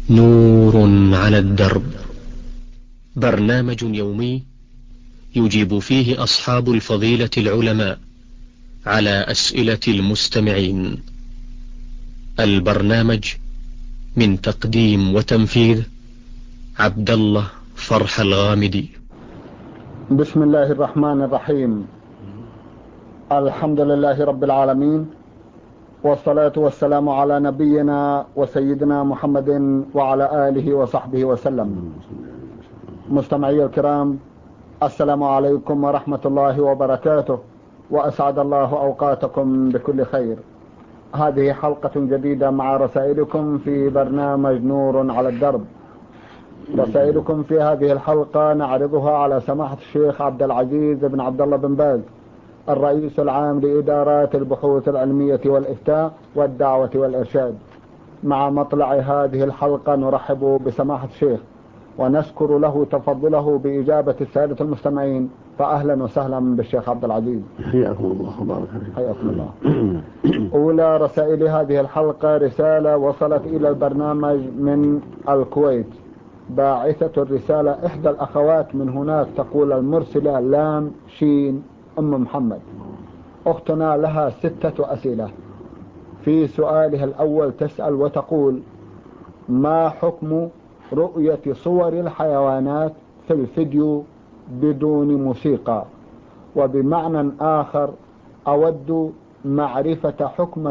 نور على الدرب، برنامج يومي يجيب فيه أصحاب الفضيلة العلماء على أسئلة المستمعين. البرنامج من تقديم وتنفيذ عبد الله فرح الغامدي. بسم الله الرحمن الرحيم. الحمد لله رب العالمين، والصلاة والسلام على نبينا وسيدنا محمد وعلى آله وصحبه وسلم. مستمعي الكرام، السلام عليكم ورحمة الله وبركاته، وأسعد الله أوقاتكم بكل خير. هذه حلقة جديدة مع رسائلكم في برنامج نور على الدرب. رسائلكم في هذه الحلقة نعرضها على سماحة الشيخ عبد العزيز بن عبد الله بن باز، الرئيس العام لإدارات البحوث العلمية والإفتاء والدعوة والإرشاد. مع مطلع هذه الحلقة نرحب بسماحة الشيخ ونشكر له تفضله بإجابة السادة المستمعين، فأهلا وسهلا بالشيخ عبد العزيز. حياكم الله وبارك فيكم. حياكم الله. أولى رسائل هذه الحلقة رسالة وصلت إلى البرنامج من الكويت. باعثة الرسالة إحدى الأخوات من هناك، تقول المرسلة لام شين أم محمد. أختنا لها 6 أسئلة. في سؤالها الأول تسأل وتقول: ما حكم رؤية صور الحيوانات في الفيديو بدون موسيقى؟ وبمعنى آخر، أود معرفة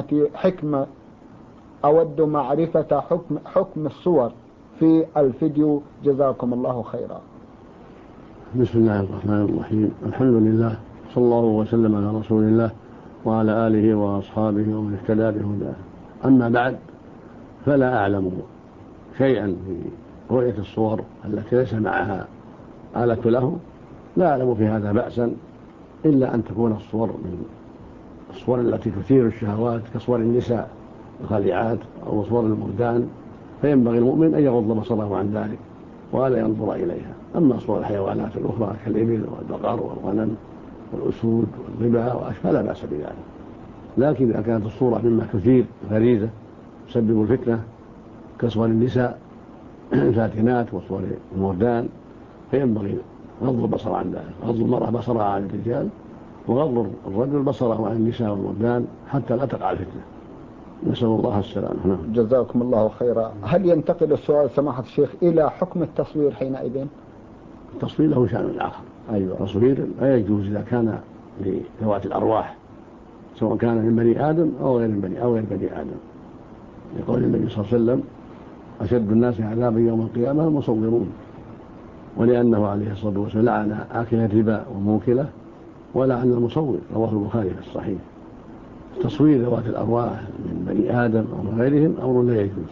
حكم الصور في الفيديو، جزاكم الله خيرا. بسم الله الرحمن الرحيم. الحمد لله، صلى الله وسلم على رسول الله وعلى آله وأصحابه ومن اهتدى بهداه. أما بعد، فلا أعلم شيئا في رؤية الصور التي ليس معها آلة له. لا أعلم في هذا بأسا، إلا أن تكون الصور من الصور التي تثير الشهوات كصور النساء الخليعات أو صور المردان، فينبغي المؤمن أن يغض بصره عن ذلك ولا ينظر إليها. أما صور الحيوانات الأخرى كالإبل والبقر والغنم والأسود والظباء فلا بأس بذلك. لكن إذا كانت الصورة مما تثير غريزة تسبب الفتنة كصور النساء الفاتنات وصور المردان، فينبغي غض البصر عن ذلك، غض المرأة بصرها عن الرجال وغض الرجل بصره عن النساء والمردان حتى لا تقع الفتنة. نسأل الله السلامة. جزاكم الله خيرا. هل ينتقل السؤال سماحة الشيخ إلى حكم التصوير حينئذ؟ التصوير له شأن آخر. أيوة. التصوير لا يجوز إذا كان لذوات الأرواح، سواء كان من بني آدم أو غير بني آدم، لقول النبي صلى الله عليه وسلم: أشد الناس عذابا يوم القيامة المصورون. ولأنه عليه الصلاة والسلام لعن آكل الربا وموكله ولعن المصور، رواه البخاري في الصحيح. تصوير ذوات الأرواح من بني آدم أو من غيرهم أمر لا يجوز،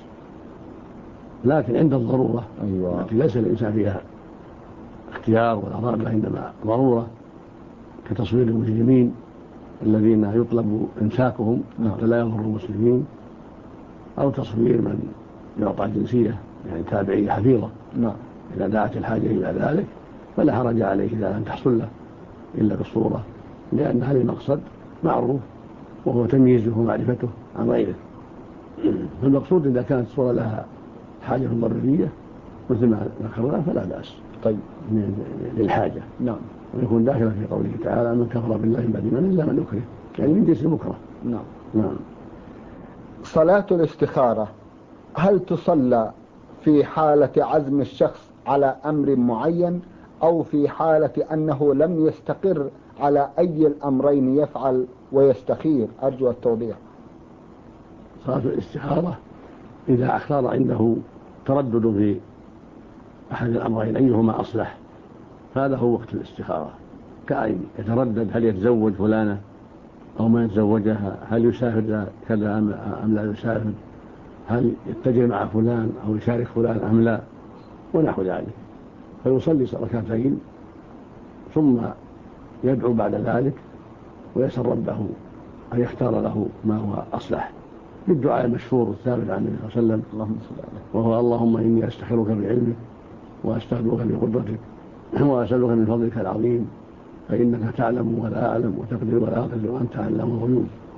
لكن عند الضرورة التي ليس الإنسان فيها اختيار ولا رغبة، عندما ضرورة كتصوير المجرمين الذين يطلب إمساكهم حتى لا يضروا المسلمين، أو تصوير من يعطى الجنسية يعني تابعية حفيظة، إذا دعت الحاجة إلى ذلك فلا حرج عليه إذا لم تحصل له إلا بالصورة، لأن هذا المقصد معروف وهو تمييزه ومعرفته عن غيره. فالمقصود إذا كانت الصورة لها حاجة ضرورية مثل ما ذكرنا فلا بأس. طيب، للحاجة. نعم. ويكون داخلا في قوله تعالى: من كفر بالله من بعد الإيمان إلا من أكره، يعني من جنس المكره. نعم. صلاة الاستخارة هل تصلى في حالة عزم الشخص على أمر معين، أو في حالة أنه لم يستقر على أي الأمرين يفعل ويستخير؟ أرجو التوضيح. صلاة الاستخارة إذا اختار عنده تردد في أحد الأمرين أيهما أصلح، فهذا هو وقت الاستخارة. كأن يتردد هل يتزوج فلانة أو ما يتزوجها، هل يسافر كذا أم لا يسافر، هل يتجر مع فلان أو يشارك فلان أم لا، ونحو ذلك. فيصلي ركعتين ثم يدعو بعد ذلك ويسأل ربه أن يختار له ما هو أصلح، بالدعاء المشهور الثابت عن النبي صلى الله عليه وسلم، وهو: اللهم إني أستخيرك بعلمك وأستغفرك بقدرتك وأسألك من فضلك العظيم، فإنك تعلم ولا أعلم وتقدر ولا أقدر وأنت علام الغيوب.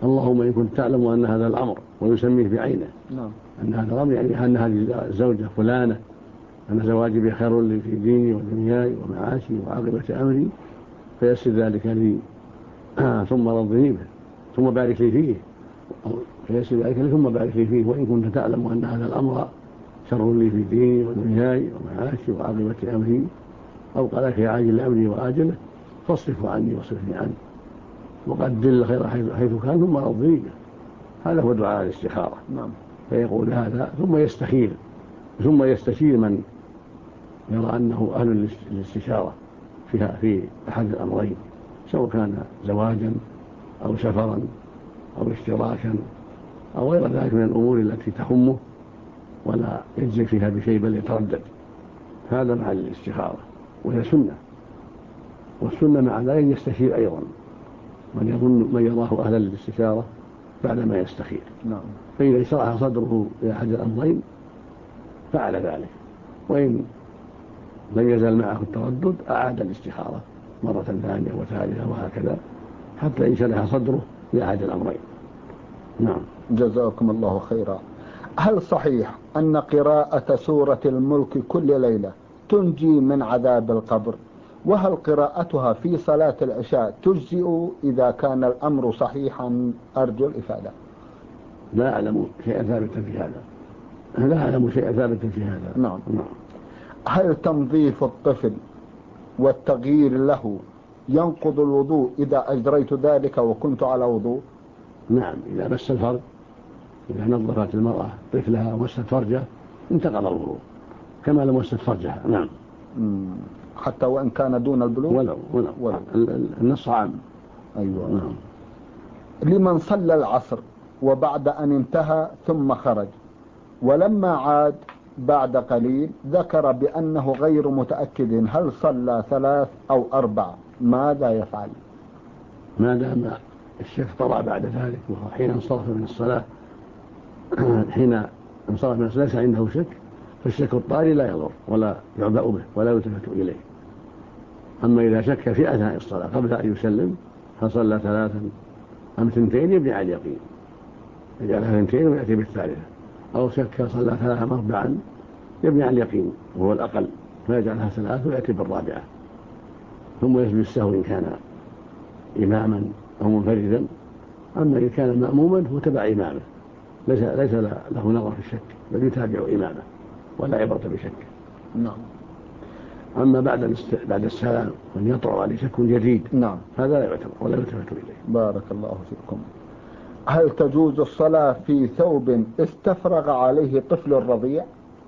اللهم إن كنت تعلم أن هذا الأمر، ويسميه بعينه. نعم. أن هذا الأمر يعني أن هذه الزوجة فلانة أن زواجي بها خير لي في ديني ودنياي ومعاشي وعاقبة أمري، فيسر ذلك لي ثم رضني به ثم بارك لي فيه، فيسر ذلك لي ثم بارك لي فيه. وإن كنت تعلم أن هذا الأمر شر لي في ديني ودنياي ومعاشي وعاقبة أمري، أو قال لك يا عاجل أمري وآجله فاصرفه عني واصرفني عنه، وقدر الخير حيث كان ثم رضني به. هذا هو دعاء الاستخارة. نعم. فيقول هذا ثم يستخير، ثم يستشير من يرى أنه أهل للاستشارة فيها في أحد الأمرين، سواء كان زواجا أو سفرا أو اشتراكا أو غير ذلك من الأمور التي تهمه ولا يجزي فيها بشيء بل يتردد. هذا مع الاستخارة، وهي سنة. والسنة مع ذلك يستشير أيضا من يراه أهلا للاستشارة بعدما يستخير. نعم. فإذا شرح صدره لأحد الأمرين فعل ذلك، وإن لم يزل معه التردد أعاد الاستخارة مرة ثانية وثالثة وهكذا حتى إن شرح صدره لأحد الأمرين. نعم. جزاكم الله خيرا. هل صحيح أن قراءة سورة الملك كل ليلة تنجي من عذاب القبر؟ وهل قراءتها في صلاة العشاء تجزئ إذا كان الأمر صحيحا؟ أرجو الإفادة. لا أعلم شيئا ثابتا في هذا. نعم. هل تنظيف الطفل والتغيير له ينقض الوضوء إذا أجريت ذلك وكنت على وضوء؟ نعم، إذا مس الفرج، إذا نظفت المرأة طفلها ومست فرجه انتقض الوضوء كما لو مست فرجها. نعم. حتى وإن كان دون البلوغ؟ ولو. النص عام. أيوة. نعم. لمن صلى العصر وبعد أن انتهى ثم خرج، ولما عاد بعد قليل ذكر بأنه غير متأكد هل صلى 3 أو 4، ماذا يفعل؟ ما دام الشك طرأ بعد ذلك وحين انصرف من الصلاة ليس عنده شك، فالشك الطاري لا يضر ولا يعبأ به ولا يلتفت إليه. أما إذا شك في أثناء الصلاة قبل أن يسلم فصلى 3 أم 2، يبني على اليقين، يجعلها 2 ويأتي بالثالثة. أو شك صلى 3 أم 4 يبني على اليقين وهو الأقل فيجعلها 3 ويأتي بالرابعة، ثم يسجد السهو إن كان إماما أو منفردا. أما إن كان مأموما هو تبع إمامه، ليس له نظر في الشك بل يتابع إمامه ولا عبرة بشك. نعم. أما بعد السلام من يطرأ عليه شك جديد، نعم، هذا لا يعتبر ولا يلتفت إليه. بارك الله فيكم. هل تجوز الصلاة في ثوب استفرغ عليه طفل رضيع؟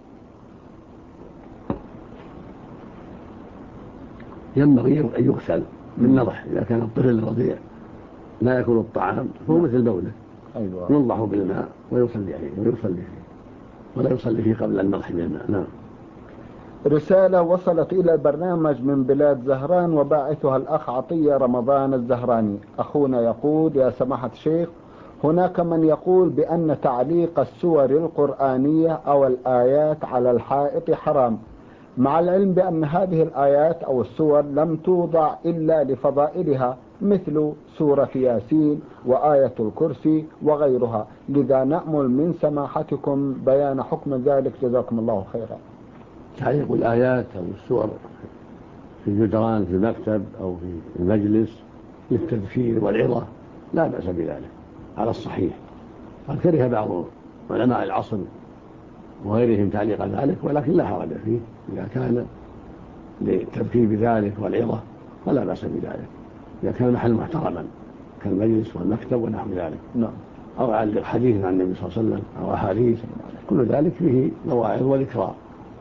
ينبغي أن يغسل بالنضح إذا كان الطفل الرضيع لا يأكل الطعام فهو مثل بوله. أيوة. ينضح بالماء ويصلي فيه ولا يصلي فيه قبل النضح بالماء. نعم. رسالة وصلت إلى البرنامج من بلاد زهران وباعثها الأخ عطية رمضان الزهراني. أخونا يقول: يا سماحة الشيخ، هناك من يقول بأن تعليق السور القرآنية أو الآيات على الحائط حرام، مع العلم بأن هذه الآيات أو السور لم توضع إلا لفضائلها مثل سورة ياسين وآية الكرسي وغيرها، لذا نأمل من سماحتكم بيان حكم ذلك، جزاكم الله خيرا. تعليق الآيات أو السور في الجدران في المكتب أو في المجلس للتذكير والعظة لا بأس بذلك على الصحيح. قد كره بعض علماء العصر وغيرهم تعليق ذلك، ولكن لا حرج فيه إذا كان للتذكير بذلك والعظة فلا بأس بذلك، إذا كان المحل محترما كالمجلس والمكتب ونحو ذلك. نعم. أو علق حديث عن النبي صلى الله عليه وسلم أو أحاديث، كل ذلك فيه مواعظ وذكرى.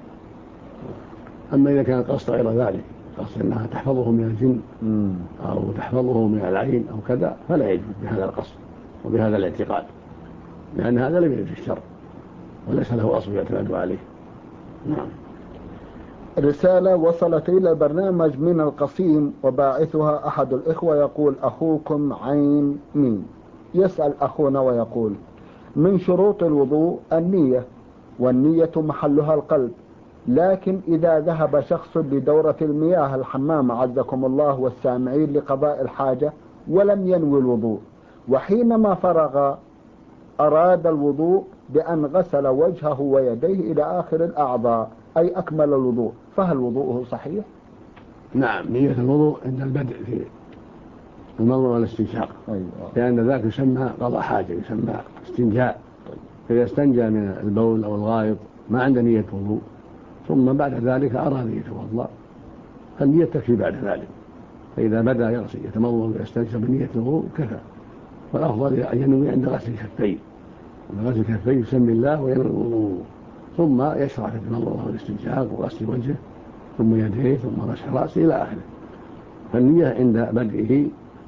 أما إذا كان قصد غير ذلك، قصد أنها تحفظه من الجن أو تحفظه من العين أو كذا، فلا يجب بهذا القصد وبهذا الاعتقاد، لأن هذا لم يرد في الشرع وليس له أصل يعتمد عليه. نعم. رسالة وصلت إلى البرنامج من القصيم وباعثها أحد الإخوة يقول: أخوكم عين مين. يسأل أخونا ويقول: من شروط الوضوء النية، والنية محلها القلب، لكن إذا ذهب شخص لدورة المياه الحمام عزكم الله والسامعين لقضاء الحاجة ولم ينوي الوضوء، وحينما فرغ أراد الوضوء بأن غسل وجهه ويديه إلى آخر الأعضاء أي أكمل الوضوء، فهل وضوءه صحيح؟ نعم، نية الوضوء عند البدء في المضمضة والاستنشاق، أيوة. لأن ذاك يسمى قضاء حاجة، يسمى استنجاء. فإذا استنجى من البول أو الغائط ما عنده نية وضوء ثم بعد ذلك أراد أن يتوضأ فالنية تكفي بعد ذلك. فإذا بدأ يغسل يتمضمض ويستنشق بنية الوضوء كفى. والأفضل أن ينوي عند غسل الكفين، عند غسل الكفين يسمي الله وينوي الوضوء، ثم يشرع في المضمضة والاستنشاق وغسل وجهه ثم يديه ثم مسح رأسه إلى آخره. فالنية عند بدئه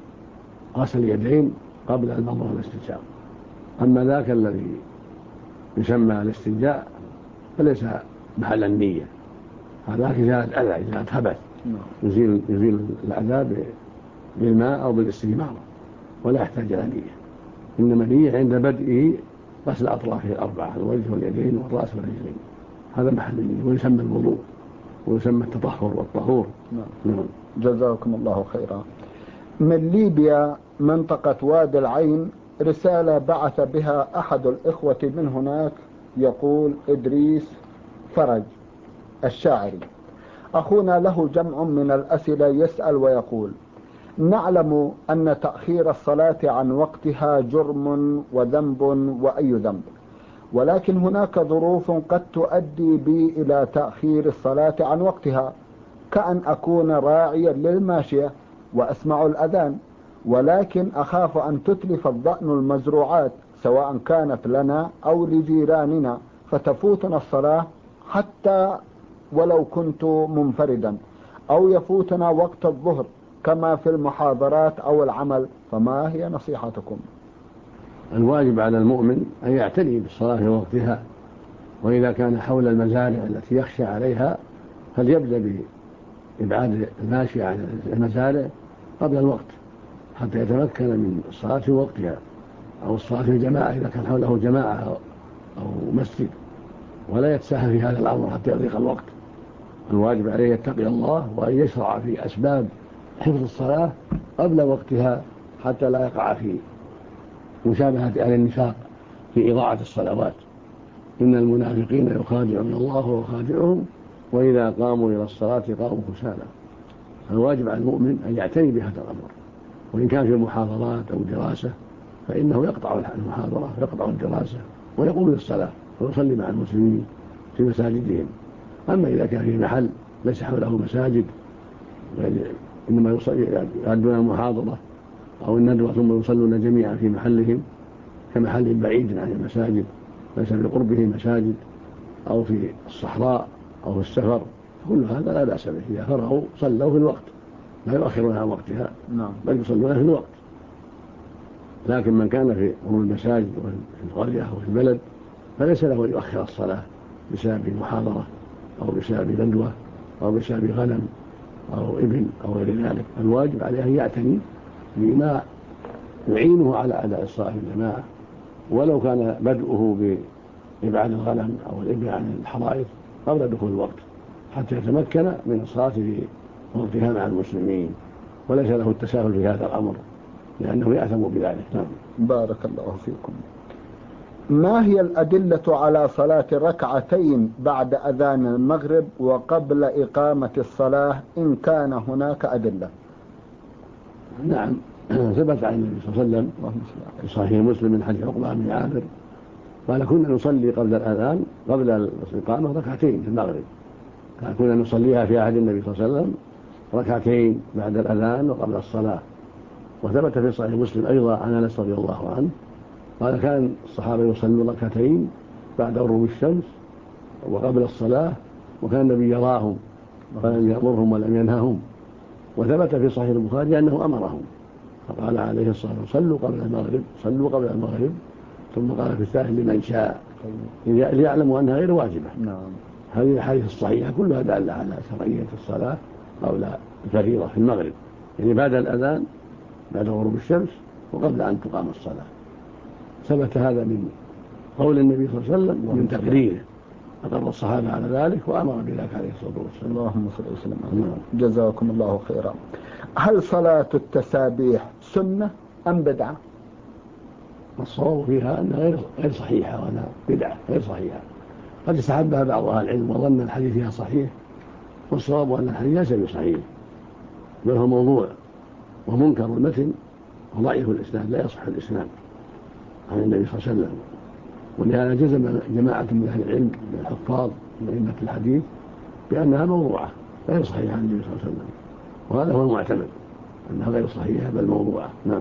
غسل اليدين قبل المضمضة والاستنشاق. أما ذاك الذي يسمى الاستنجاء فليس محل النية، هذا إزالة الأذى، إزالة خبث، يزيل الأذى بالماء أو بالاستجمار ولا يحتاج إلى نية. إنما نية عند بدئه غسل أطرافه الأربعة، الوجه واليدين والرأس والرجلين، هذا محل النية ويسمى الوضوء ويسمى التطهر والطهور. نعم. جزاكم الله خيرا. من ليبيا منطقة وادي العين رسالة بعث بها أحد الإخوة من هناك يقول إدريس فرج الشاعري: أخونا له جمع من الأسئلة يسأل ويقول: نعلم أن تأخير الصلاة عن وقتها جرم وذنب وأي ذنب، ولكن هناك ظروف قد تؤدي بي إلى تأخير الصلاة عن وقتها، كأن أكون راعيا للماشية وأسمع الأذان، ولكن أخاف أن تتلف الضأن المزروعات سواء كانت لنا أو لجيراننا فتفوتنا الصلاة حتى ولو كنت منفردا، أو يفوتنا وقت الظهر كما في المحاضرات أو العمل، فما هي نصيحتكم؟ الواجب على المؤمن أن يعتني بالصلاة في وقتها، وإذا كان حول المزارع التي يخشى عليها فليبدأ بإبعاد الماشي عن المزارع قبل الوقت حتى يتمكن من الصلاة في وقتها، أو الصلاة في الجماعة إذا كان حوله جماعة أو مسجد، ولا يتساهل في هذا الأمر حتى يضيق الوقت. الواجب عليه يتقي الله وأن يشرع في أسباب حفظ الصلاة قبل وقتها حتى لا يقع في مشابهة أهل النفاق في إضاعة الصلوات. إن المنافقين يخادعون الله ويخادعهم وإذا قاموا إلى الصلاة قاموا كسالى. الواجب على المؤمن أن يعتني بهذا الأمر، وإن كان في محاضرات أو دراسة فإنه يقطع المحاضرة ويقطع الدراسة ويقوم للصلاة ويصلي مع المسلمين في مساجدهم. أما إذا كان في محل ليس حوله مساجد إنما يؤدون المحاضرة أو الندوة ثم يصلون جميعا في محلهم كمحل بعيد عن المساجد ليس بقربه مساجد، أو في الصحراء أو في السفر، كل هذا لا بأس به. إذا فرغوا صلوا في الوقت لا يؤخرون عن وقتها، بل يصلون في الوقت. لكن من كان في المساجد وفي القرية أو في البلد فليس له أن يؤخر الصلاة بسبب محاضرة أو بسبب ندوة أو بسبب غنم أو ابن أو غير ذلك. الواجب عليه أن يعتني بما يعينه على أداء الصلاة في الجماعة، ولو كان بدءه بإبعاد الغنم أو الإبل عن الحرائق قبل دخول الوقت حتى يتمكن من الصلاة في وقتها مع المسلمين، وليس له التساهل في هذا الأمر لأنه يأثم بذلك. نعم. بارك الله فيكم. ما هي الأدلة على صلاة ركعتين بعد أذان المغرب وقبل إقامة الصلاة إن كان هناك أدلة؟ نعم، ثبت عن النبي صلى الله عليه وسلم في صحيح مسلم من حديث عقبة بن عامر قال: كنا نصلي قبل الأذان قبل الإقامة ركعتين في المغرب، كنا نصليها في عهد النبي صلى الله عليه وسلم ركعتين بعد الأذان وقبل الصلاة. وثبت في صحيح مسلم أيضا عن أنس رضي الله عنه قال: كان الصحابة يصلون ركعتين بعد غروب الشمس وقبل الصلاة، وكان النبي يراهم فلم يأمرهم ولم ينههم. وثبت في صحيح البخاري أنه أمرهم فقال عليه الصلاة والسلام: صلوا قبل المغرب ثم قال في الثالث لمن شاء، ليعلموا أنها غير واجبة. هذه الحديث الصحيحة كلها دالة على شرعية الصلاة قبل الفريضة في المغرب، يعني بعد الأذان بعد غروب الشمس وقبل أن تقام الصلاة. ثبت هذا من قول النبي صلى الله عليه وسلم ومن تقريره، أقر الصحابة على ذلك وأمر بذلك عليه الصلاة والسلام. اللهم صل وسلم. جزاكم الله خيرا. هل صلاة التسابيح سنة أم بدعة؟ الصواب فيها أنها غير صحيحة، وأنها بدعة غير صحيحة. قد استحبها بعض أهل العلم وظن الحديث فيها صحيح، والصواب أن الحديث ليس بصحيح، بل هو موضوع ومنكر المتن وضعيف الإسناد، لا يصح الإسناد عن النبي صلى الله عليه وسلم. ولهذا جزم جماعة من أهل العلم من الحفاظ من أئمة الحديث بأنها موضوعة غير صحيحة عن النبي صلى الله عليه وسلم، وهذا هو المعتمد أنها غير صحيحة بل موضوعة. نعم.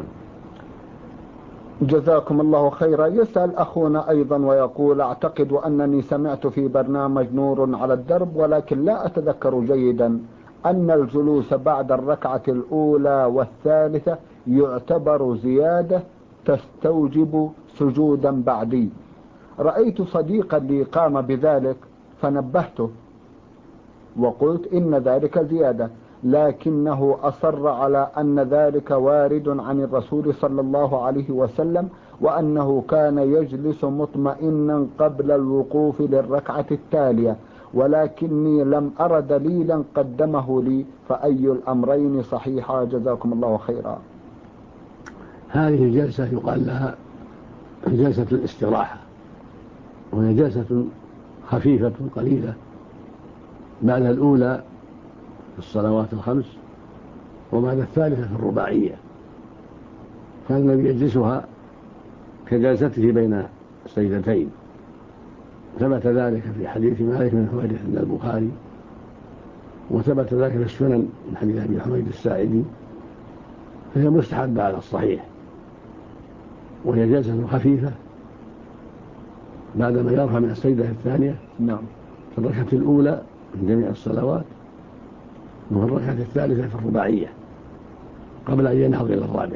جزاكم الله خيرا. يسأل أخونا أيضا ويقول: أعتقد أنني سمعت في برنامج نور على الدرب ولكن لا أتذكر جيدا أن الجلوس بعد الركعة الأولى والثالثة يعتبر زيادة تستوجب سجودا بعدي. رأيت صديقا لي قام بذلك فنبهته وقلت إن ذلك زيادة، لكنه أصر على أن ذلك وارد عن الرسول صلى الله عليه وسلم، وأنه كان يجلس مطمئنا قبل الوقوف للركعة التالية، ولكني لم أر دليلا قدمه لي، فأي الأمرين صحيحة؟ جزاكم الله خيرا. هذه الجلسة يقال لها جلسة الاستراحة، وهي جلسة خفيفة قليلة بعد الأولى في الصلوات الخمس وبعد الثالثة في الرباعية. كان النبي يجلسها كجلسته بين السجدتين، ثبت ذلك في حديث مالك بن حويرث عند البخاري، وثبت ذلك في السنن من حديث أبي حميد الساعدي، فهي مستحبة على الصحيح، وهي جلسة خفيفة بعدما يرفع من السجدة الثانية في الركعة الأولى من جميع الصلوات، وفي الركعة الثالثة في الرباعية قبل أن ينهض إلى الرابعة.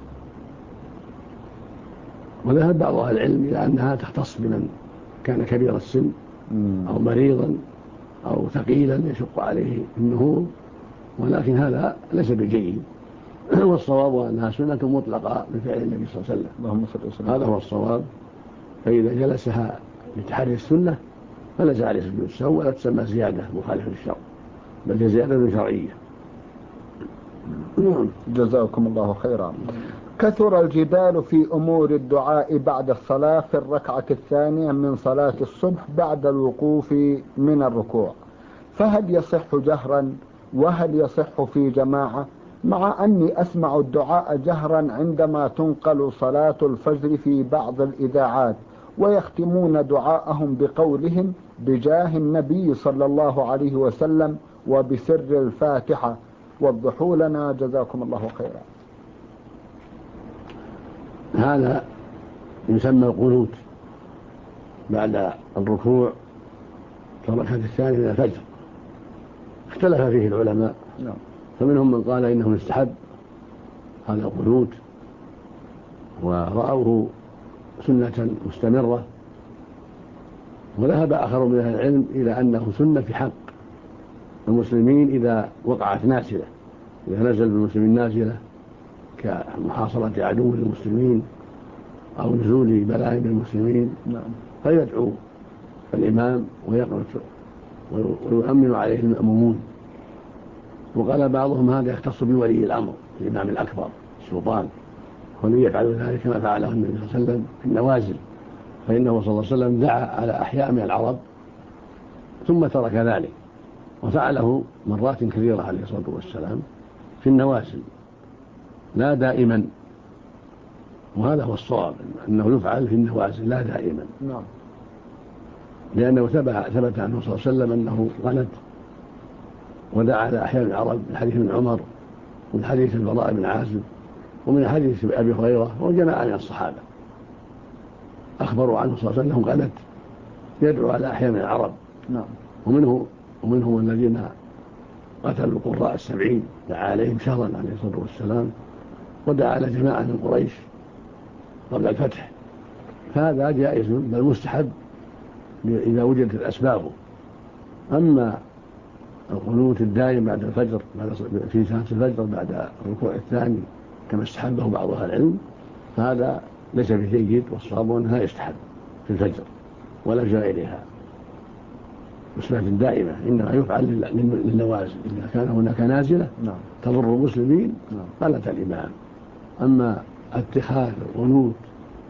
وذهب بعض أهل العلم إلى أنها تختص بمن كان كبير السن أو مريضا أو ثقيلا يشق عليه النهوض، ولكن هذا ليس بجيد، والصواب أنها سنة مطلقة بفعل النبي صلى الله عليه وسلم. هذا هو الصواب. فإذا جلسها لتحري السنة فليس عليه سجود السهو، ولا تسمى زيادة مخالفة للشرع، بل زيادة شرعية. جزاكم الله خيرا. كثر الجدال في أمور الدعاء بعد الصلاة في الركعة الثانية من صلاة الصبح بعد الوقوف من الركوع، فهل يصح جهرا وهل يصح في جماعة؟ مع أني أسمع الدعاء جهرا عندما تنقل صلاة الفجر في بعض الإذاعات، ويختمون دعاءهم بقولهم بجاه النبي صلى الله عليه وسلم وبسر الفاتحة. وضحوا لنا جزاكم الله خيرا. هذا يسمى القنوت بعد الركوع في الركعة الثانية من الفجر، اختلف فيه العلماء، فمنهم من قال إنه يستحب هذا القنوت ورأوه سنة مستمرة، وذهب آخر من أهل العلم إلى أنه سنة في حق المسلمين إذا وقعت نازلة، إذا نزل بالمسلمين نازلة كمحاصرة عدو للمسلمين أو نزول بلاء بالمسلمين، فيدعو الإمام ويقنط ويؤمن عليه المأمومون. وقال بعضهم هذا يختص بولي الأمر الإمام الأكبر السلطان، ومن يفعل ذلك كما فعله النبي صلى الله عليه وسلم في النوازل، فإنه صلى الله عليه وسلم دعا على أحياء من العرب ثم ترك ذلك، وفعله مرات كثيرة عليه الصلاة والسلام في النوازل لا دائما، وهذا هو الصواب أنه يفعل في النوازل لا دائما، لأنه ثبت عنه صلى الله عليه وسلم أنه قنت ودعا على أحياء العرب من حديث ابن عمر ومن حديث البراء بن عازب ومن حديث أبي هريرة وجماعة من الصحابة أخبروا عنه صلى الله عليه وسلم قنت يدعو على أحياء من العرب، ومنهم الذين قتلوا القراء 70 دعا عليهم شهرا عليه الصلاة والسلام، ودعا على جماعة من قريش قبل الفتح. فهذا جائز بل مستحب إذا وجدت الأسباب. أما القنوت الدائم بعد الفجر في ساعة الفجر بعد الركوع الثاني كما استحبه بعض أهل العلم فهذا ليس بجيد، والصواب أنها يستحب في الفجر ولا في غيرها بصفة دائمة، إنما يفعل للنوازل إذا كان هناك نازلة تضر المسلمين قالت الإمام. أما اتخاذ القنوت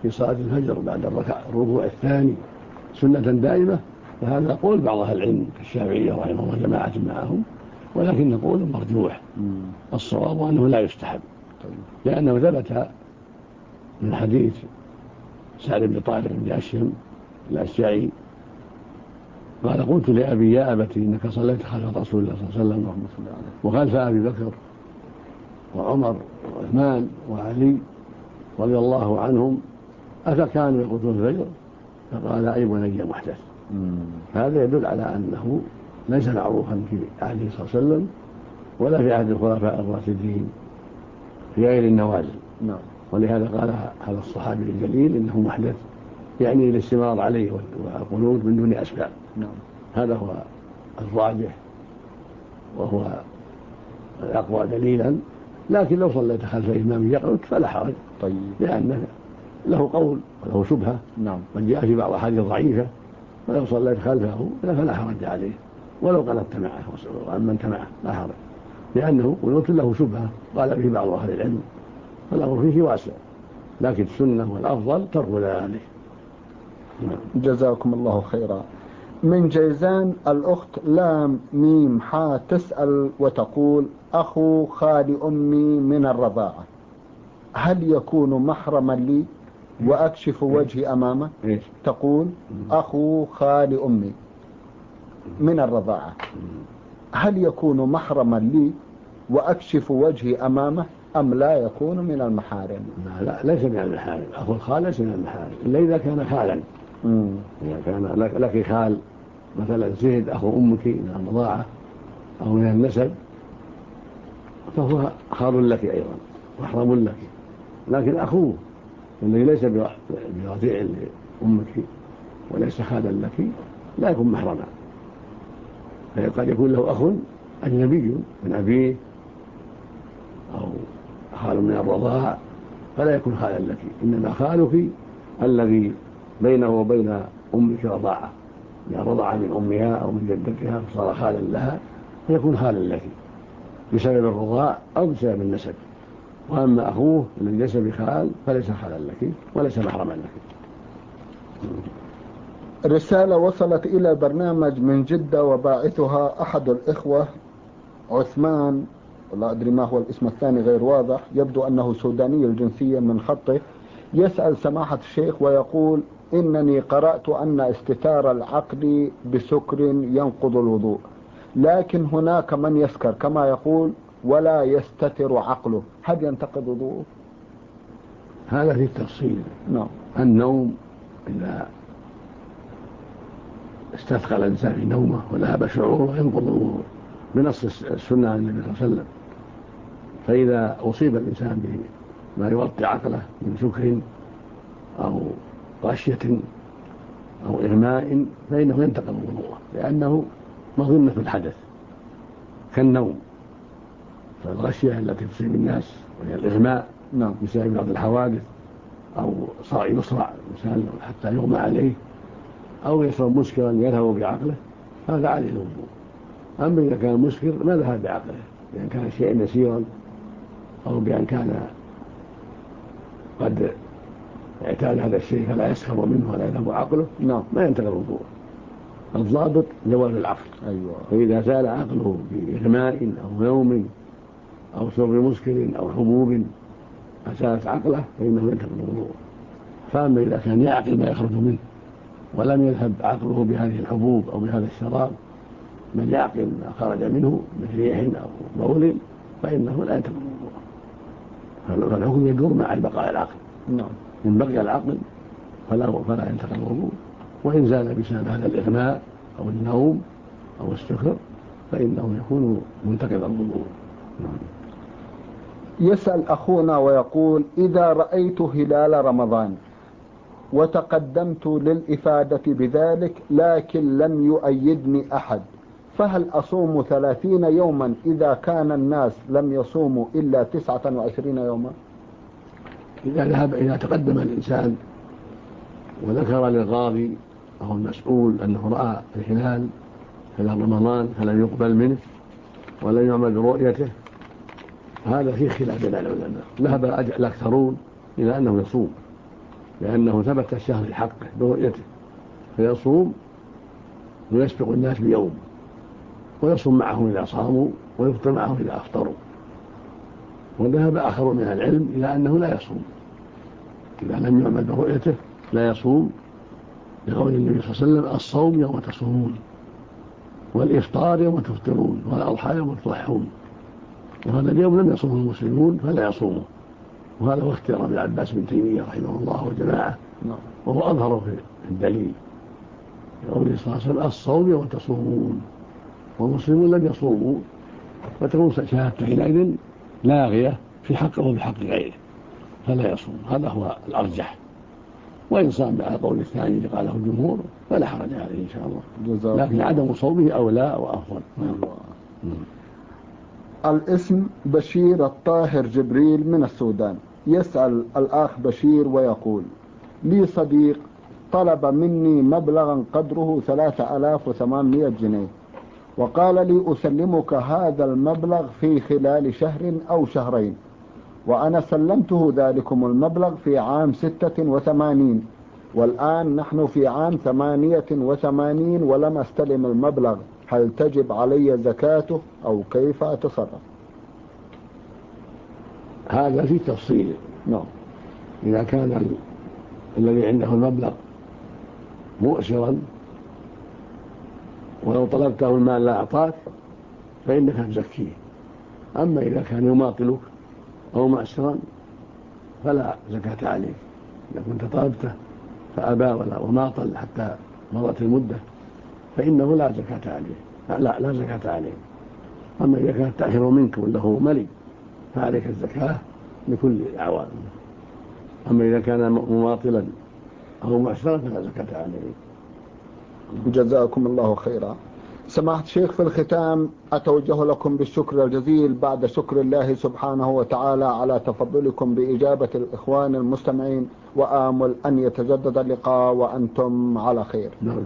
في صلاة الفجر بعد الركوع الثاني سنة دائمة، فهذا قول بعض أهل العلم كالشافعية رحمه الله جماعة معهم، ولكن قول مرجوح. الصواب أنه لا يستحب، لأنه ثبت من حديث سعد بن طارق بن أشهم الأشجعي قال: قلت لأبي: يا أبتي إنك صليت خلف رسول الله صلى الله عليه وسلم وخلف أبي بكر وعمر وعثمان وعلي رضي الله عنهم، أفكانوا يقولون الفجر؟ فقال: أي بني محدث. هذا يدل على أنه ليس معروفا في عهده صلى الله عليه وسلم ولا في عهد الخلفاء الراشدين في غير النوازل. ولهذا قال هذا الصحابي الجليل إنه محدث، يعني الاستمرار عليه والقنوت من دون أسباب. هذا هو الراجح وهو الأقوى دليلا. لكن لو صليت خلف إمام يقنت فلا حرج، لأنه له قول وله شبهة قد جاء في بعض الأحاديث ضعيفة، فلو صليت خلفه فلا حرج عليه ولو قنت معه وأمنت معه لا حرج، لأنه قنوت له شبهة قال به بعض أهل العلم، فالأمر فيه واسع، لكن السنة والأفضل ترك ذلك. جزاكم الله خيرا. من جيزان الأخت لام ميم حا تسأل وتقول: أخو خال أمي من الرضاعة، هل يكون محرما لي وأكشف وجهي أمامه؟ تقول: أخو خال أمي من الرضاعة، هل يكون محرما لي وأكشف وجهي أمامه أم لا يكون من المحارم؟ لا ليس من المحارم، أخو الخال ليس من المحارم إلا إذا كان خالا. إذا كان لك خال مثلا زيد أخو أمك من الرضاعة أو من النسب فهو خال لك أيضا محرم لك، لكن أخوه الذي ليس برضيع لأمك وليس خالا لك لا يكون محرما، فقد يكون له أخ أجنبي من أبيه أو خال من الرضاعة فلا يكون خالا لك، إنما خالك الذي بينه وبين أمك رضاعة، يعني رضع من أمها أو من جدتها فصار خالا لها فيكون خالا لك بسبب الرضاع أو بسبب النسب. وأما أخوه الذي ليس بخال فليس خالا لك وليس محرما لك. رسالة وصلت إلى برنامج من جدة وباعثها أحد الإخوة عثمان، ولا أدري ما هو الاسم الثاني غير واضح، يبدو أنه سوداني الجنسية من خطه، يسأل سماحة الشيخ ويقول: إنني قرأت أن استتار العقل بسكر ينقض الوضوء، لكن هناك من يسكر كما يقول ولا يستتر عقله، هل ينتقض وضوءه؟ هذا في التفصيل. النوم إذا استثقل الإنسان في نومه وذهب شعوره ينقض الوضوء بنص السنة عن النبي صلى الله عليه وسلم. فإذا أصيب الإنسان بما يغطي عقله من سكر أو غشية أو إغماء فإنه ينتقض وضوءه، لأنه مظنة الحدث كالنوم. فالغشية التي تصيب الناس وهي الإغماء بسبب بعض الحوادث أو يصرع الإنسان حتى يغمى عليه أو يشرب مسكرا يذهب بعقله هذا عليه الوضوء. أما إذا كان مسكر ما ذهب بعقله، بأن كان شيئا يسيرا أو بأن كان قد اعتاد هذا الشيء فلا يسخر منه ولا يذهب عقله ما ينتقل الوضوء. الضابط زوال العقل. فإذا زال عقله بإغماء أو نوم أو شرب مسكر أو حبوب أزالت عقله فإنه ينتقل الوضوء. فأما إذا كان يعقل ما يخرج منه ولم يذهب عقله بهذه الحبوب أو بهذا الشراب من يعقل ما خرج منه من ريح أو بول فإنه لا ينتقل الوضوء. فالحكم يدور مع بقاء العقل. إن بقي العقل فلا ينتقل الوضوء، وإن زال بسبب هذا الإغماء أو النوم أو السكر فإنه يكون منتقض الوضوء. يسأل أخونا ويقول: إذا رأيت هلال رمضان وتقدمت للإفادة بذلك لكن لم يؤيدني أحد، فهل أصوم 30 يوما إذا كان الناس لم يصوموا إلا 29 يوما؟ إذا تقدم الإنسان وذكر للغاضي أو المسؤول أنه رأى الهلال رمضان فلم يقبل منه ولم يعمل برؤيته هذا فيه خلاف بين العلماء. ذهب الأكثرون إلى أنه يصوم لأنه ثبت الشهر في حقه برؤيته، فيصوم ويسبق الناس بيوم، ويصوم معهم إذا صاموا ويفطر معهم إذا أفطروا. وذهب آخر من العلم إلى أنه لا يصوم إذا لم يعمل برؤيته، لا يصوم، لقول النبي صلى الله عليه وسلم: الصوم يوم تصومون، والإفطار يوم تفطرون، والأضحى يوم تضحون. وهذا اليوم لم يصومه المسلمون فلا يصومه، وهذا هو اختيار ابن عباس بن تيمية رحمه الله وجماعة، وهو أظهر في الدليل، لقوله صلى الله عليه وسلم: الصوم يوم تصومون، والمسلمون لم يصوموا، فتكون شهادته حينئذ لاغية في حقه وبحق غيره، فلا يصوم. هذا هو الأرجح. وإن صام على قول الثاني اللي قاله الجمهور فلا حرج عليه إن شاء الله، لكن عدم صومه أولى وأفضل. الاسم بشير الطاهر جبريل من السودان، يسأل الأخ بشير ويقول: لي صديق طلب مني مبلغا قدره 3800 جنيه، وقال لي أسلمك هذا المبلغ في خلال شهر أو شهرين، وأنا سلمته ذلكم المبلغ في عام 86، والآن نحن في عام 88 ولم أستلم المبلغ، هل تجب علي زكاته أو كيف أتصرف؟ هذا في تفصيل. إذا كان الذي عنده المبلغ مؤسرا ولو طلبته المال لا أعطاك فإنك تزكيه. أما إذا كان يماطلك أو معسرا فلا زكاة عليه. إذا كنت طلبته فأبى وماطل حتى مرت المدة فإنه لا زكاة عليه، لا زكاة عليه. أما إذا كان التأخير منك وله ملي فعليك الزكاة لكل الأعوام. أما إذا كان مماطلا أو معسرا فلا زكاة عليه. جزاكم الله خيرا. سماحة الشيخ، في الختام أتوجه لكم بالشكر الجزيل بعد شكر الله سبحانه وتعالى على تفضلكم بإجابة الإخوان المستمعين، وآمل أن يتجدد اللقاء وأنتم على خير.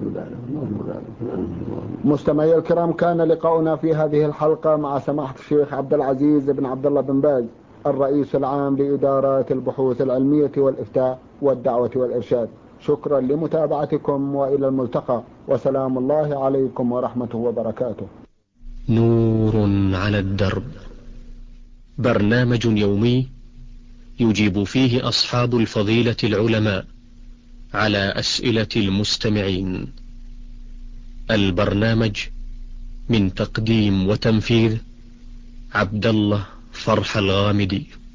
مستمعي الكرام، كان لقاؤنا في هذه الحلقة مع سماحة الشيخ عبد العزيز بن عبد الله بن باز، الرئيس العام لإدارات البحوث العلمية والإفتاء والدعوة والإرشاد. شكرا لمتابعتكم، وإلى الملتقى، وسلام الله عليكم ورحمته وبركاته. نور على الدرب، برنامج يومي يجيب فيه أصحاب الفضيلة العلماء على أسئلة المستمعين. البرنامج من تقديم وتنفيذ عبد الله فرح الغامدي.